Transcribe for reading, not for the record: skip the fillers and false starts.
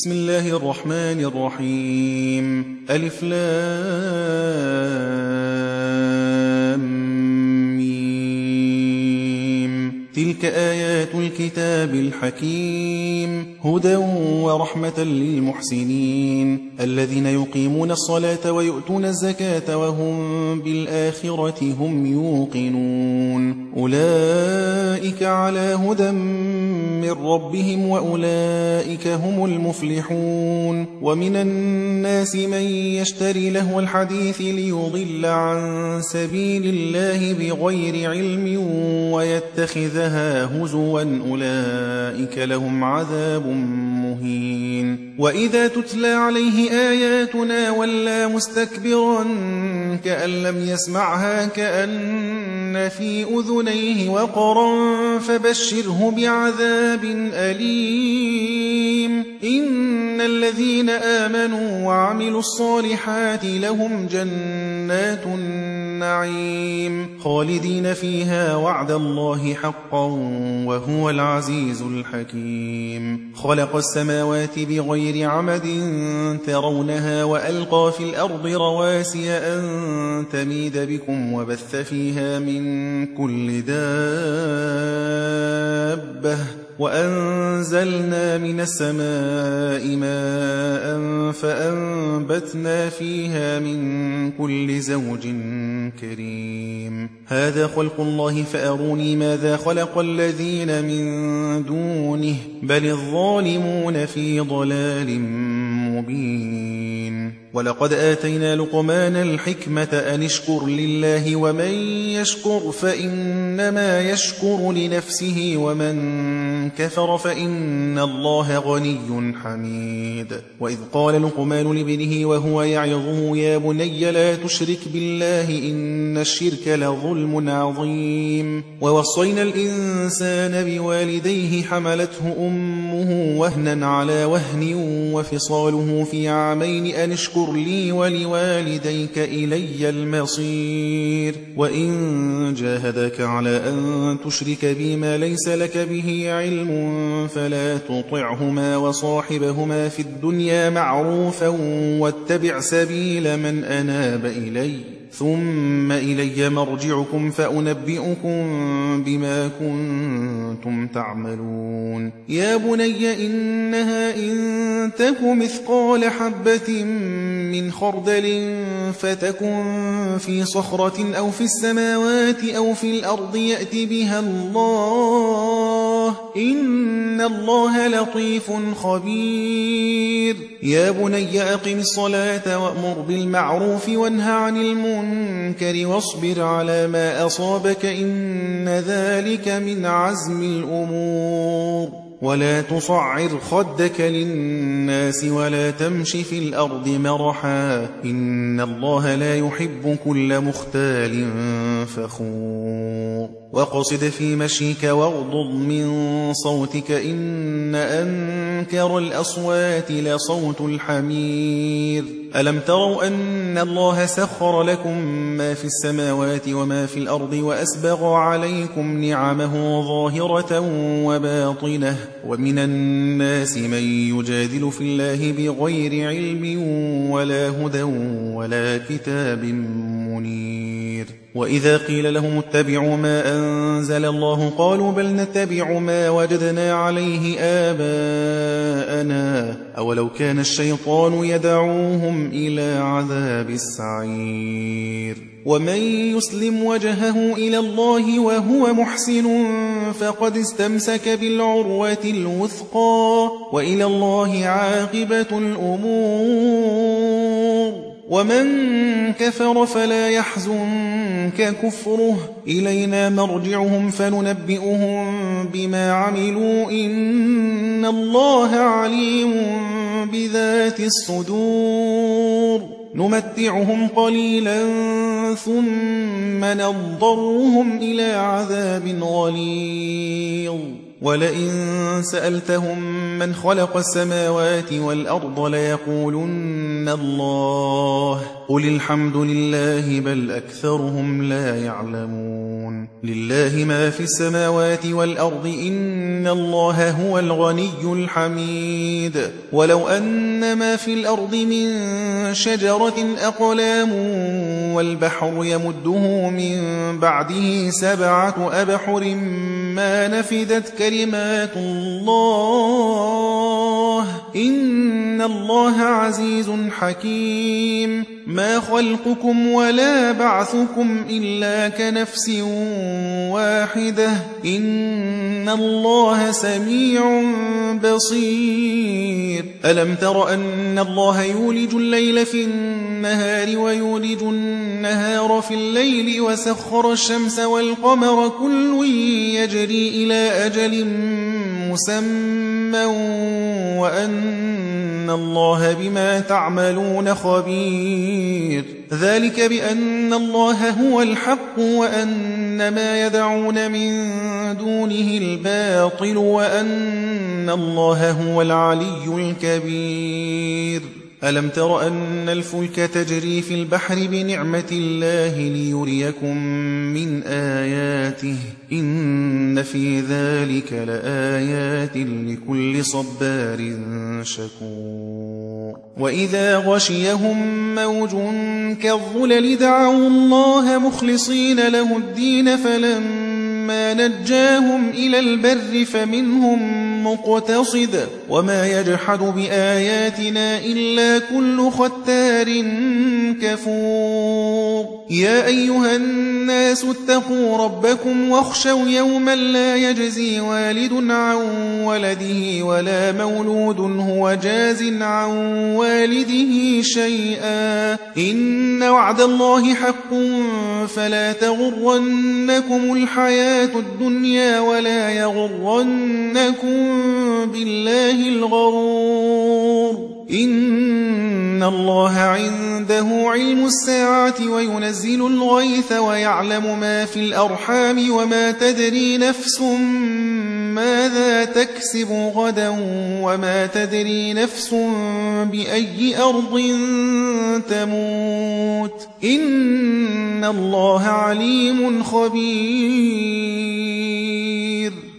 بسم الله الرحمن الرحيم ألف لام ميم تلك آيات الكتاب الحكيم هدى ورحمة للمحسنين الذين يقيمون الصلاة ويؤتون الزكاة وهم بالآخرة هم يوقنون أولئك على هدى من ربهم وأولئك هم المفلحون ومن الناس من يشتري لهو الحديث ليضل عن سبيل الله بغير علم ويتخذها هزوا أولئك لهم عذاب مهين وإذا تتلى عليه آياتنا ولى مستكبرا كأن لم يسمعها كأن في أذنيه وقرا فبشره بعذاب أليم إن الذين آمنوا وعملوا الصالحات لهم جنات النعيم خالدين فيها وعد الله حقا وهو العزيز الحكيم خلق السماوات بغير عمد ترونها وألقى في الأرض رواسي أن تميد بكم وبث فيها من كل دابة وأنزلنا من السماء ماء فأنبتنا فيها من كل زوج كريم هذا خلق الله فأروني ماذا خلق الذين من دونه بل الظالمون في ضلال مبين ولقد آتينا لقمان الحكمة أن اشكر لله ومن يشكر فإنما يشكر لنفسه ومن كفر فإن الله غني حميد وإذ قال لقمان لابنه وهو يعظه يا بني لا تشرك بالله إن الشرك لظلم عظيم ووصينا الإنسان بوالديه حملته أمه وهنا على وهن وفصاله في عامين أن اشكر لي ولوالديك إلي المصير وإن جاهدك على أن تشرك بي ما ليس لك به علم فلا تطعهما وصاحبهما في الدنيا معروفا واتبع سبيل من أناب إلي ثم إلي مرجعكم فأنبئكم بما كنتم تعملون يا بني إنها إن تك مثقال حبة من خردل فتكن في صخرة أو في السماوات أو في الأرض يأت بها الله إن الله لطيف خبير يا بني أقم الصلاة وأمر بالمعروف وانه عن المنكر واصبر على ما أصابك إن ذلك من عزم الأمور ولا تصعر خدك للناس ولا تمش في الأرض مرحا إن الله لا يحب كل مختال فخور وقصد في مشيك واغضض من صوتك إن أنكر الأصوات لصوت الحمير ألم تروا أن الله سخر لكم ما في السماوات وما في الأرض وأسبغ عليكم نعمه ظاهرة وباطنة ومن الناس من يجادل في الله بغير علم ولا هدى ولا كتاب منير وإذا قيل لهم اتبعوا ما أنزل الله قالوا بل نتبع ما وجدنا عليه آباءنا أولو كان الشيطان يدعوهم إلى عذاب السعير ومن يسلم وجهه إلى الله وهو محسن فقد استمسك بالعروة الوثقى وإلى الله عاقبة الأمور ومن كفر فلا يحزنك كفره إلينا مرجعهم فننبئهم بما عملوا إن الله عليم بذات الصدور نمتعهم قليلا ثم نضطرهم إلى عذاب غليظ ولئن سألتهم من خلق السماوات والأرض ليقولن الله قل الحمد لله بل أكثرهم لا يعلمون لله ما في السماوات والأرض إن الله هو الغني الحميد ولو أن ما في الأرض من شجرة أقلام والبحر يمده من بعده 7 أبحر ما نفدت كلمات الله إن الله عزيز حكيم ما خلقكم ولا بعثكم إلا كنفس واحدة إن الله سميع بصير ألم تر أن الله يولج الليل في النهار ويولج النهار في الليل وسخر الشمس والقمر كل يجري إلى أجل مسمى وأن الله بما تعملون خبير ذلك بأن الله هو الحق وأن ما يدعون من دونه الباطل وأن الله هو العلي الكبير ألم تر أن الفلك تجري في البحر بنعمة الله ليريكم من آياته إن في ذلك لآيات لكل صبار شكور وإذا غشيهم موج كالظلل دعوا الله مخلصين له الدين فلما نجاهم إلى البر فمنهم مقتصد وما يجحد بآياتنا إلا كل ختار كفور يا أيها الناس اتقوا ربكم واخشوا يوما لا يجزي والد عن ولده ولا مولود هو جاز عن والده شيئا إن وعد الله حق فلا تغرنكم الحياة الدنيا ولا يغرنكم بالله الغرور إن الله عنده علم الساعة وينزل الغيث ويعلم ما في الأرحام وما تدري نفس ماذا تكسب غدا وما تدري نفس بأي أرض تموت إن الله عليم خبير